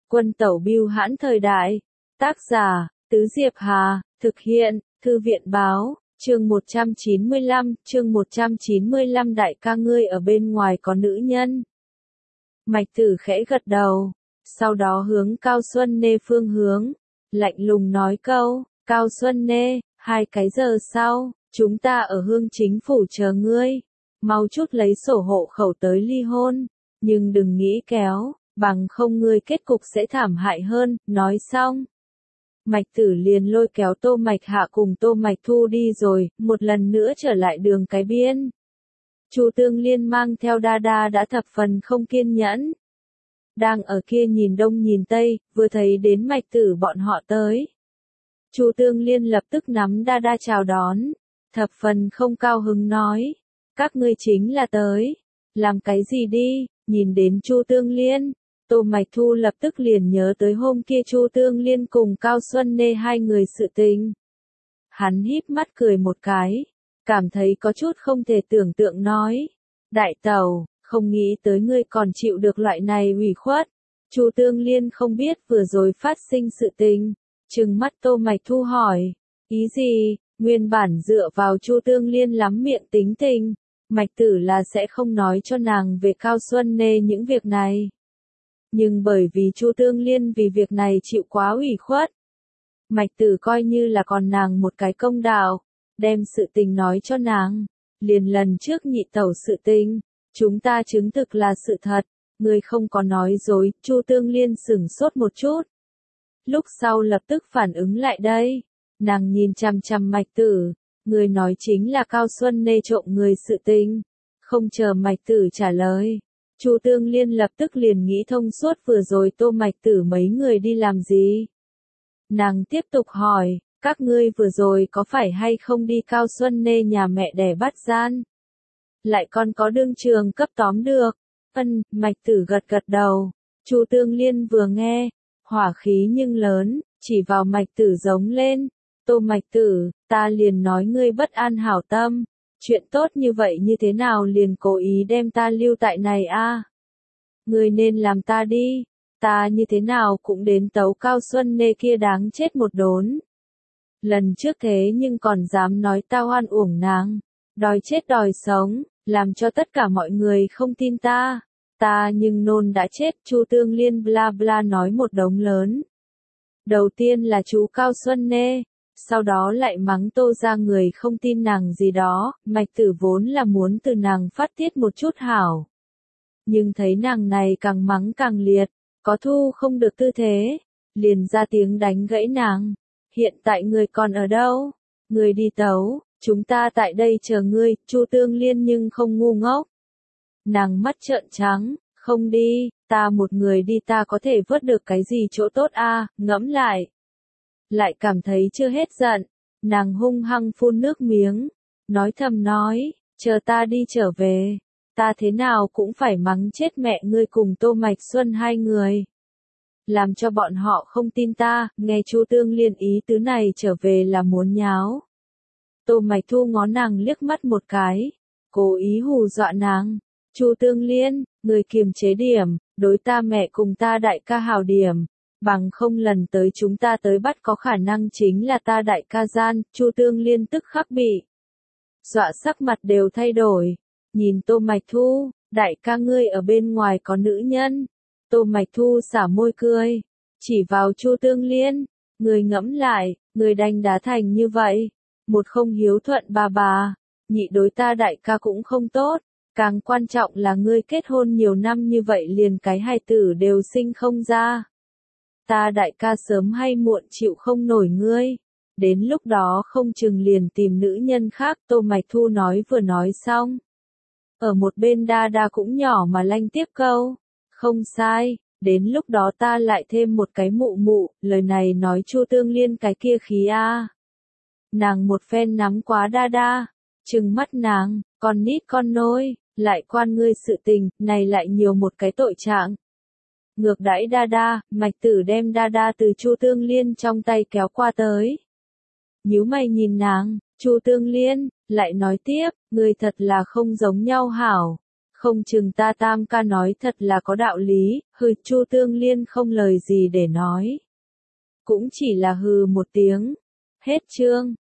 Quân tẩu bưu hãn thời đại. Tác giả, Tứ Diệp Hà, thực hiện, Thư viện báo, chương 195, đại ca ngươi ở bên ngoài có nữ nhân. Mạch Tử khẽ gật đầu, sau đó hướng Cao Xuân Nê phương hướng, lạnh lùng nói câu, Cao Xuân Nê, 2 cái giờ sau, chúng ta ở Hương Chính Phủ chờ ngươi, mau chút lấy sổ hộ khẩu tới ly hôn, nhưng đừng nghĩ kéo, bằng không ngươi kết cục sẽ thảm hại hơn, nói xong. Mạch Tử liền lôi kéo Tô Mạch Hạ cùng Tô Mạch Thu đi rồi, một lần nữa trở lại đường cái biên. Chu Tương Liên mang theo đa đa đã thập phần không kiên nhẫn. Đang ở kia nhìn đông nhìn tây, vừa thấy đến Mạch Tử bọn họ tới. Chu Tương Liên lập tức nắm đa đa chào đón, thập phần không cao hứng nói, các ngươi chính là tới, làm cái gì đi, nhìn đến Chu Tương Liên. Tô Mạch Thu lập tức liền nhớ tới hôm kia Chu Tương Liên cùng Cao Xuân Nê 2 người sự tình. Hắn híp mắt cười một cái, cảm thấy có chút không thể tưởng tượng nói. Đại tẩu, không nghĩ tới ngươi còn chịu được loại này ủy khuất. Chu Tương Liên không biết vừa rồi phát sinh sự tình. Trừng mắt Tô Mạch Thu hỏi, ý gì, nguyên bản dựa vào Chu Tương Liên lắm miệng tính tình. Mạch Tử là sẽ không nói cho nàng về Cao Xuân Nê những việc này. Nhưng bởi vì Chu Tương Liên vì việc này chịu quá ủy khuất. Mạch Tử coi như là còn nàng một cái công đạo, đem sự tình nói cho nàng. Liền lần trước nhị tẩu sự tình, chúng ta chứng thực là sự thật, người không có nói dối. Chu Tương Liên sửng sốt một chút. Lúc sau lập tức phản ứng lại đây, nàng nhìn chằm chằm Mạch Tử, người nói chính là Cao Xuân Nê trộm người sự tình. Không chờ Mạch Tử trả lời. Chu Tương Liên lập tức liền nghĩ thông suốt vừa rồi Tô Mạch Tử mấy người đi làm gì. Nàng tiếp tục hỏi, các ngươi vừa rồi có phải hay không đi Cao Xuân Nê nhà mẹ đẻ bắt gian? Lại còn có đương trường cấp tóm được. Mạch Tử gật gật đầu. Chu Tương Liên vừa nghe, hỏa khí nhưng lớn, chỉ vào Mạch Tử giống lên. Tô Mạch Tử, ta liền nói ngươi bất an hảo tâm. Chuyện tốt như vậy như thế nào liền cố ý đem ta lưu tại này a? Ngươi nên làm ta đi, ta như thế nào cũng đến tấu Cao Xuân Nê kia đáng chết một đốn. Lần trước thế nhưng còn dám nói ta oan uổng nàng, đòi chết đòi sống, làm cho tất cả mọi người không tin ta. Ta nhưng nôn đã chết. Chu Tương Liên bla bla nói một đống lớn. Đầu tiên là chú Cao Xuân Nê. Sau đó lại mắng Tô ra người không tin nàng gì đó. Mạch Tử vốn là muốn từ nàng phát tiết một chút hảo. Nhưng thấy nàng này càng mắng càng liệt, có thu không được tư thế, liền ra tiếng đánh gãy nàng. Hiện tại người còn ở đâu? Người đi tấu, chúng ta tại đây chờ ngươi. Chu Tương Liên nhưng không ngu ngốc. Nàng mắt trợn trắng, không đi, ta một người đi ta có thể vớt được cái gì chỗ tốt a? Ngẫm lại. Lại cảm thấy chưa hết giận, nàng hung hăng phun nước miếng, nói thầm nói, chờ ta đi trở về, ta thế nào cũng phải mắng chết mẹ ngươi cùng Tô Mạch Xuân 2 người. Làm cho bọn họ không tin ta. Nghe Chu Tương Liên ý tứ này trở về là muốn nháo. Tô Mạch Thu ngó nàng liếc mắt một cái, cố ý hù dọa nàng. Chu Tương Liên, người kiềm chế điểm, đối ta mẹ cùng ta đại ca hào điểm. Bằng không lần tới chúng ta tới bắt có khả năng chính là ta đại ca gian. Chu Tương Liên tức khắc bị dọa sắc mặt đều thay đổi. Nhìn Tô Mạch Thu, đại ca ngươi ở bên ngoài có nữ nhân. Tô Mạch Thu xả môi cười, chỉ vào Chu Tương Liên, người ngẫm lại, người đành đá thành như vậy. Một không hiếu thuận bà, nhị đối ta đại ca cũng không tốt. Càng quan trọng là ngươi kết hôn nhiều năm như vậy liền cái hài tử đều sinh không ra. Ta đại ca sớm hay muộn chịu không nổi ngươi. Đến lúc đó không chừng liền tìm nữ nhân khác. Tô Mạch Thu nói vừa nói xong. Ở một bên đa đa cũng nhỏ mà lanh tiếp câu. Không sai, đến lúc đó ta lại thêm một cái mụ mụ. Lời này nói Chu Tương Liên cái kia khí a. Nàng một phen nắm quá đa đa. Trừng mắt nàng, con nít con nôi, lại quan ngươi sự tình, này lại nhiều một cái tội trạng. Ngược đãi đa đa, Mạch Tử đem đa đa từ Chu Tương Liên trong tay kéo qua tới. Nhíu mày nhìn nàng, Chu Tương Liên, lại nói tiếp, ngươi thật là không giống nhau hảo. Không chừng ta Tam ca nói thật là có đạo lý, Chu Tương Liên không lời gì để nói. Cũng chỉ là hừ một tiếng. Hết chương.